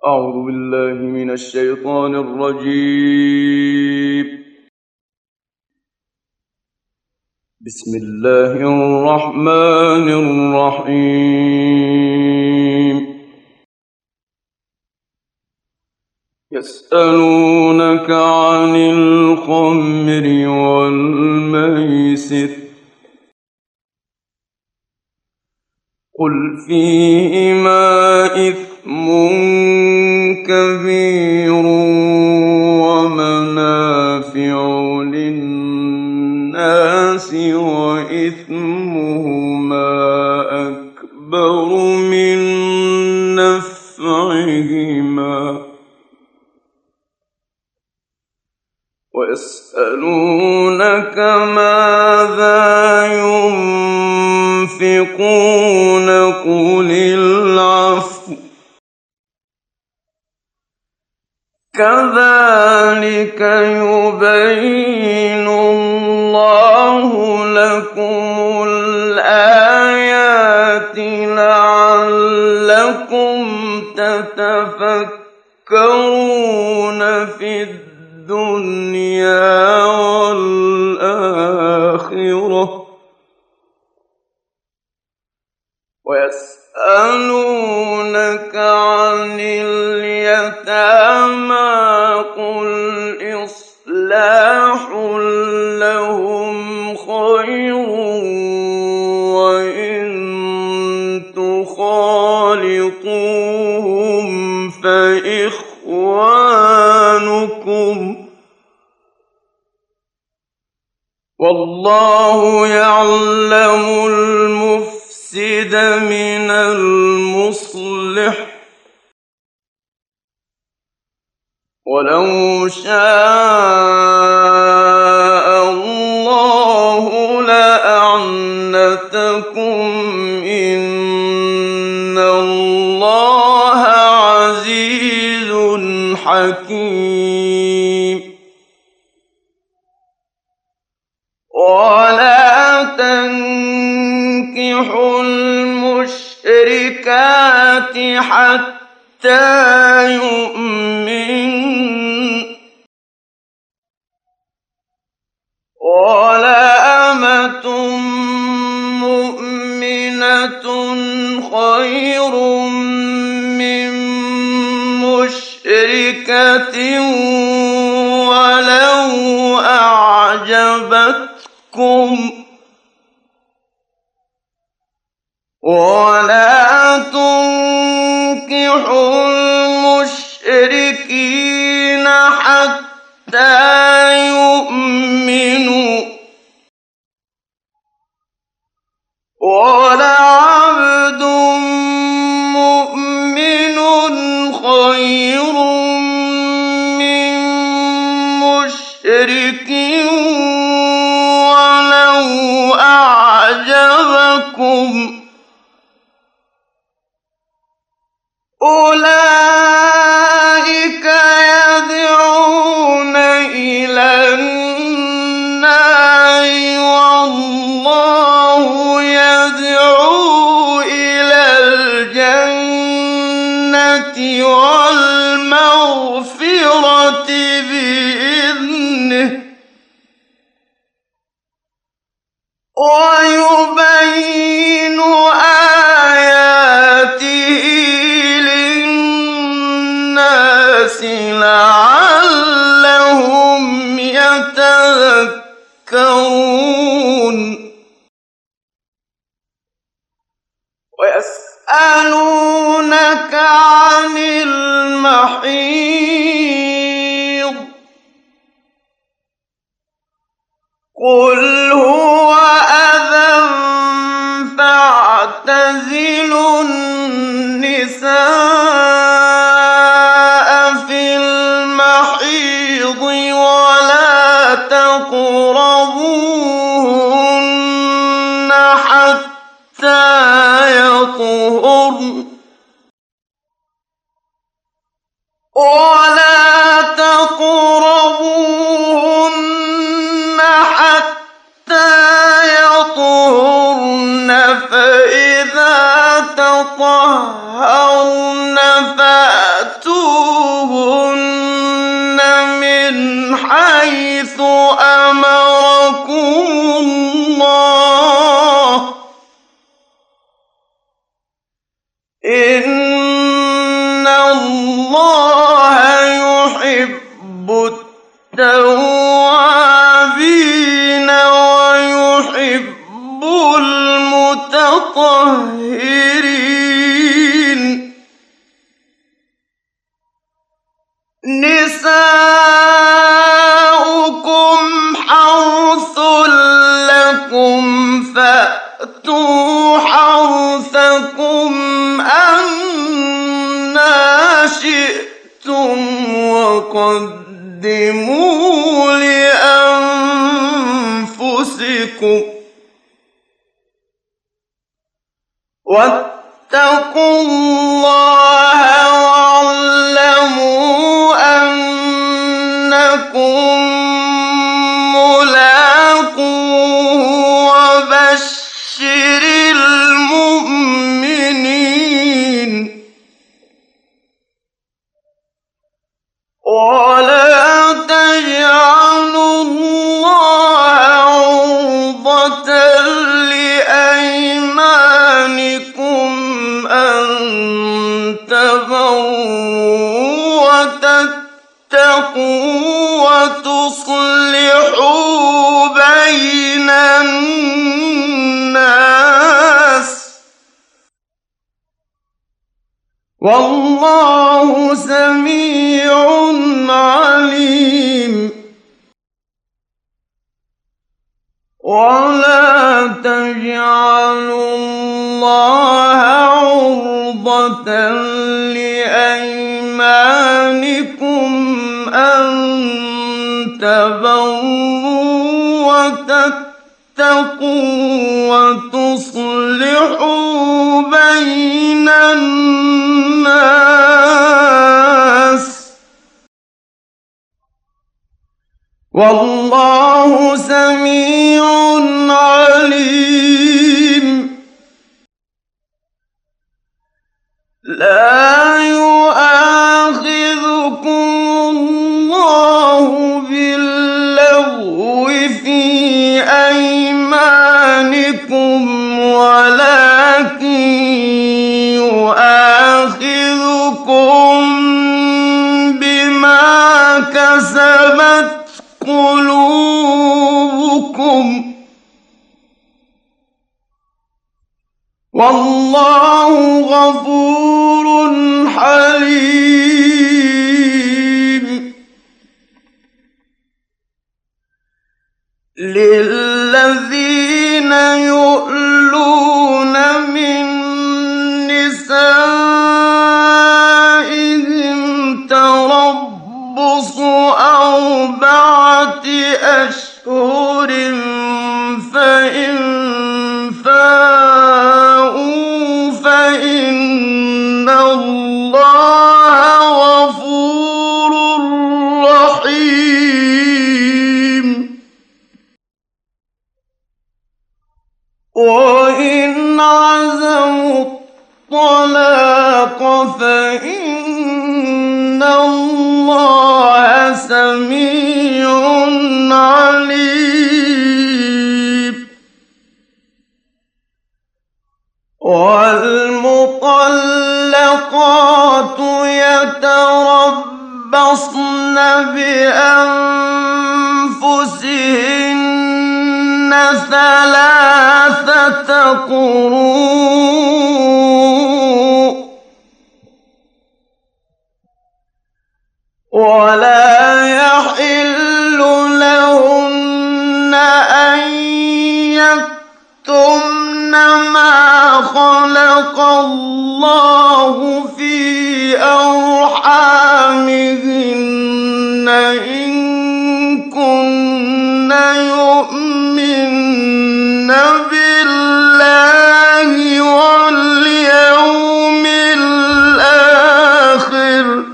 أعوذ بالله من الشيطان الرجيم. بسم الله الرحمن الرحيم. يسألونك عن الخمر والميسر قل فيهما إثم كبير ومنافع للناس وإثمهما أكبر من نفعهما ويسألونك ماذا ينفقون قل العفو كذلك يبين الله لكم الآيات لعلكم تتفكرون في الدنيا والآخرة ويسألونك عن اليتامى قل إصلاح لهم خير وإن تخالطوهم فإخوانكم والله يعلم المفسد من المصلح ولو شاء الله لأعنتكم إن الله عزيز حكيم ولا تنكحوا المشركات حتى يؤمن ولأمة مؤمنة خير من مشركة ولو أعجبتكم ولا تنكحوا المشركين حتى يؤمنوا ولعبد مؤمن خير من مشرك ولو أعجبكم أولئك يدعون إلى النار والله يدعو إلى الجنة والمغفرة بإذنه ويبين آياته للناس لعلهم يتذكرون ويسألونك عن المحيض قل هو أذى فاعتزلوا النساء في المحيض ولا تقربوهن حتى يطهرن ولا تقربوهن حتى يطهرن فإذا تطهرن فأتوا حيث أمركم الله إن الله يحب التوابين ويحب المتطهرين نساؤكم حرث لكم فأتوا حرثكم أنى شئتم وقدموا لأنفسكم واتقوا الله واعلموا أنكم ملاقوه وبشر المؤمنين ولا تجعلوا الله عرضة لأيمانكم أن تبروا وتتقوا وتصلحوا بين الناس والله سميع عليم ولا تجعلوا الله عرضة لأيمانكم أن تبروا وتتقوا وتصلحوا بين الناس والله سميع عليم لا يؤاخذكم الله باللغو في أيمانكم ولكن يؤاخذكم بما كسبت قلوبكم والله غفور حليم للذين يؤلون من نسائهم تربص أربعة أشهر فإن فاءوا فإن الله غفور رحيم وإن عزموا الطلاق فإن الله سميع عليم والمطلقات يتربصن بأنفسهن ثلاثة قروء ولا يحل لهن أن يكتمن ما خلق الله في أرحامهن إن كن يؤمن بالله واليوم الآخر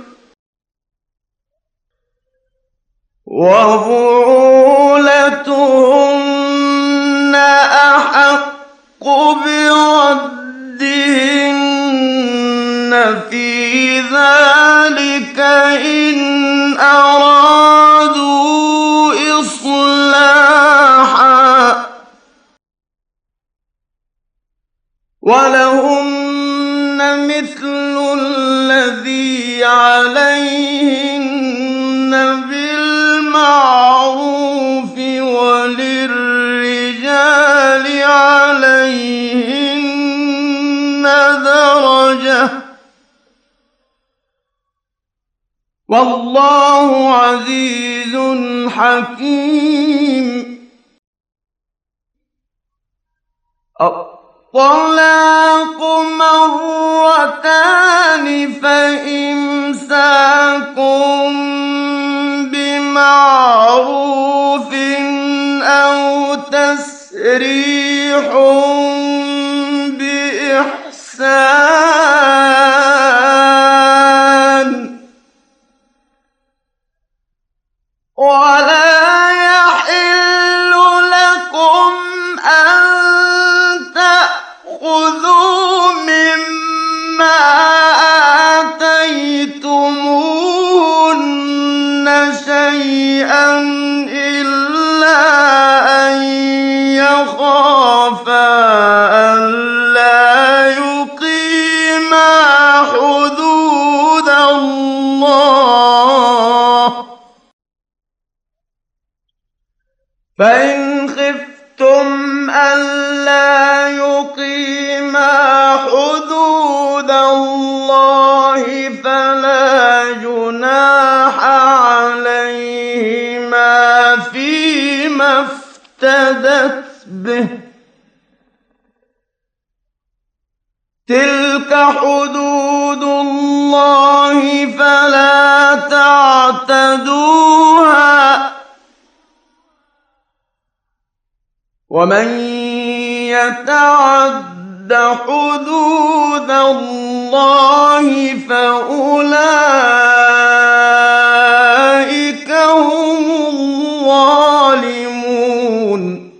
وبعولتهن أحق بردهن في ذلك إن أرادوا وَلَهُنَّ مِثْلُ الَّذِي عَلَيْهِنَّ بِالْمَعْرُوفِ وَلِلرِّجَالِ عَلَيْهِنَّ دَرَجَةٌ ۗ وَاللَّهُ عَزِيزٌ حَكِيمٌ. الطلاق مرتان فإمساك بمعروف أو تسريح بإحسان. ولا يحل لكم أن تأخذوا مما آتيتموهن شيئا إلا أن يخافا ألا يقيما حدود الله. فإن خفتم ألا يقيما حدود الله فلا جناح عليهما فيما افتدت به. تلك حدود الله فلا تعتدوها، ومن يتعد حدود الله فأولئك هم الظالمون.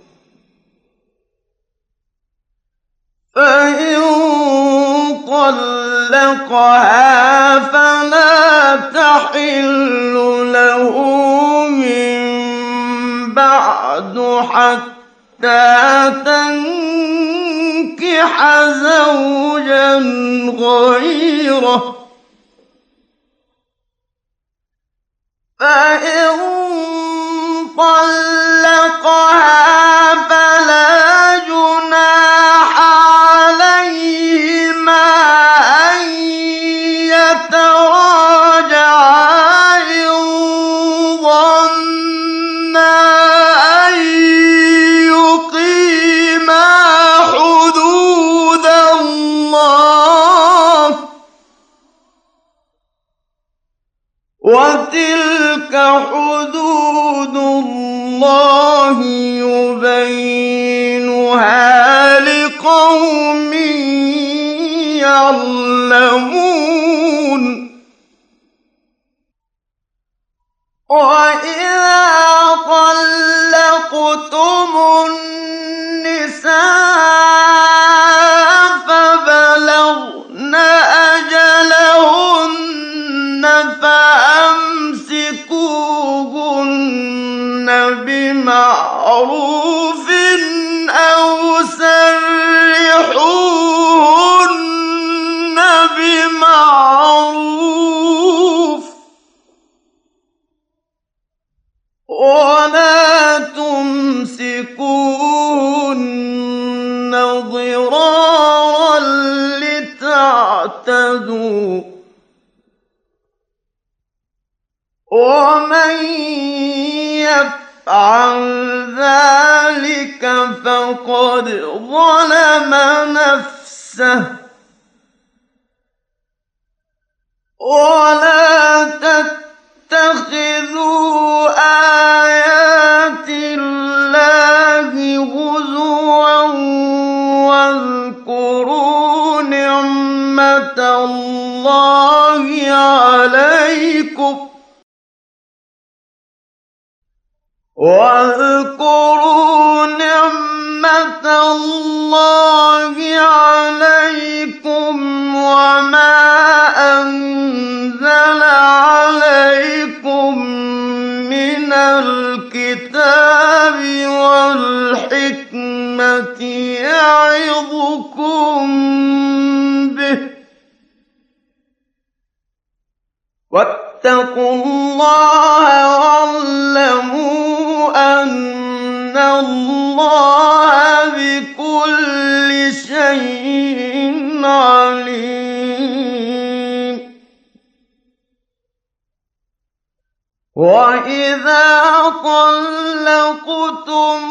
فإن طلقها فلا تحل له من بعد حتى تنكح زوجا غيره. فإن طلقها فلا جناح عليهما أن يتراجعا إن ظنا أن يقيما حدود الله، وتلك حدود الله يبينها لقوم يعلمون. وإذا طلقتم النساء فبلغن أجلهن فأمسكوهن بمعروف أو سرحوهن بمعروف، ولا تمسكوهن ضرارا لتعتدوا، ومن يفعل ذلك فقد ظلم نفسه. ولا تتخذوا آيات الله هزوا واذكروا نعمة الله عليكم وما أنزل عليكم من الكتاب والحكمة يعظكم واتقوا الله واعلموا أن الله بكل شيء عليم. وإذا طلقتم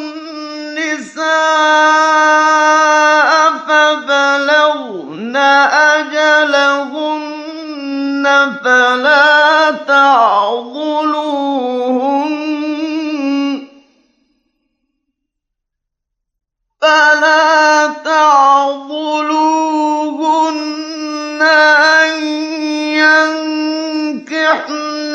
النساء فبلغن أجلهن فلا تعضلوهن أن ينكحن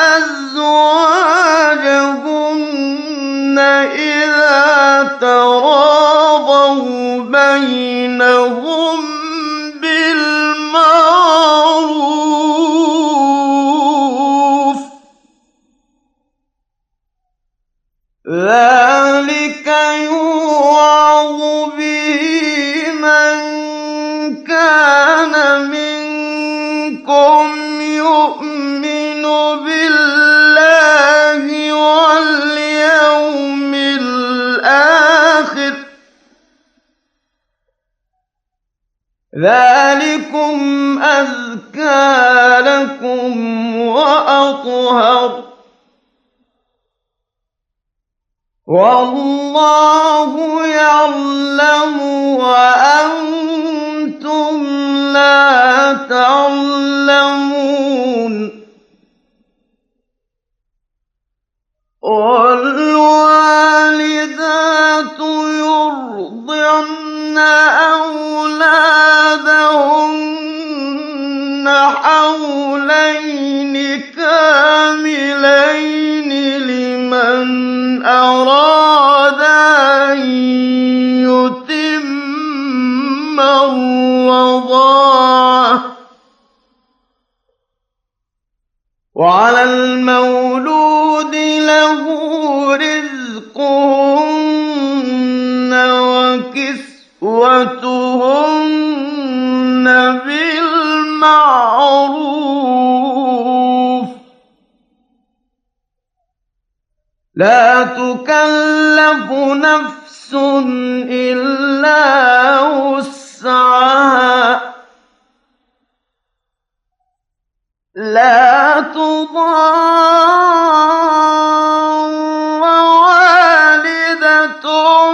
أزواجهن إذا تراضوا بينهم بالمعروف. ذلك يوعظ به من كان منكم يؤمن بالله واليوم الآخر. ذلكم أزكى لكم وأطهر، والله يعلم وأنتم لا تعلمون. والوالدات يرضعن أولادهن حولين كاملين لمن أراد أن يتم الرضاعة. وعلى المولود له رزقهن وكسوتهن بالمعروف. لا تكلف نفس إلا وسعها. لا تضار والدة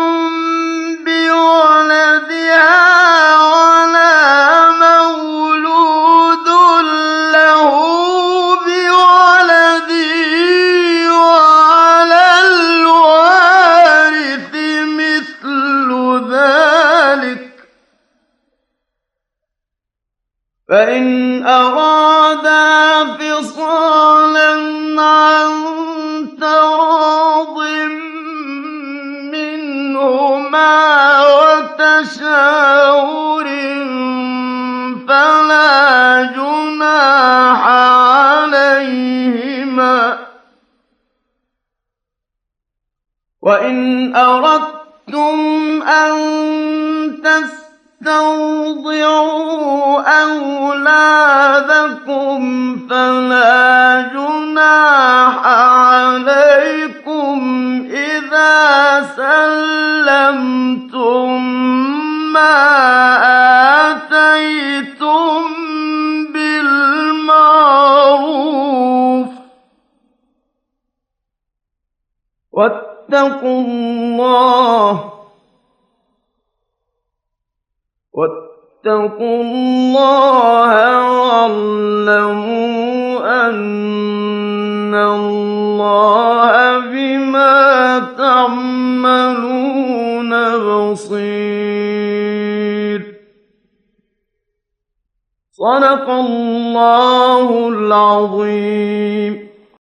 بولدها ولا مولود له بولده، وعلى الوارث مثل ذلك. فإن أرادا فصالا عن تراض منهما وتشاور فلا جناح عليهما. وإن أردتم أن تسترضعوا أولادكم فلا جناح عليكم إذا سلمتم ما آتيتم بالمعروف. واتقوا الله واعلموا أن الله بما تعملون بصير. صدق الله العظيم.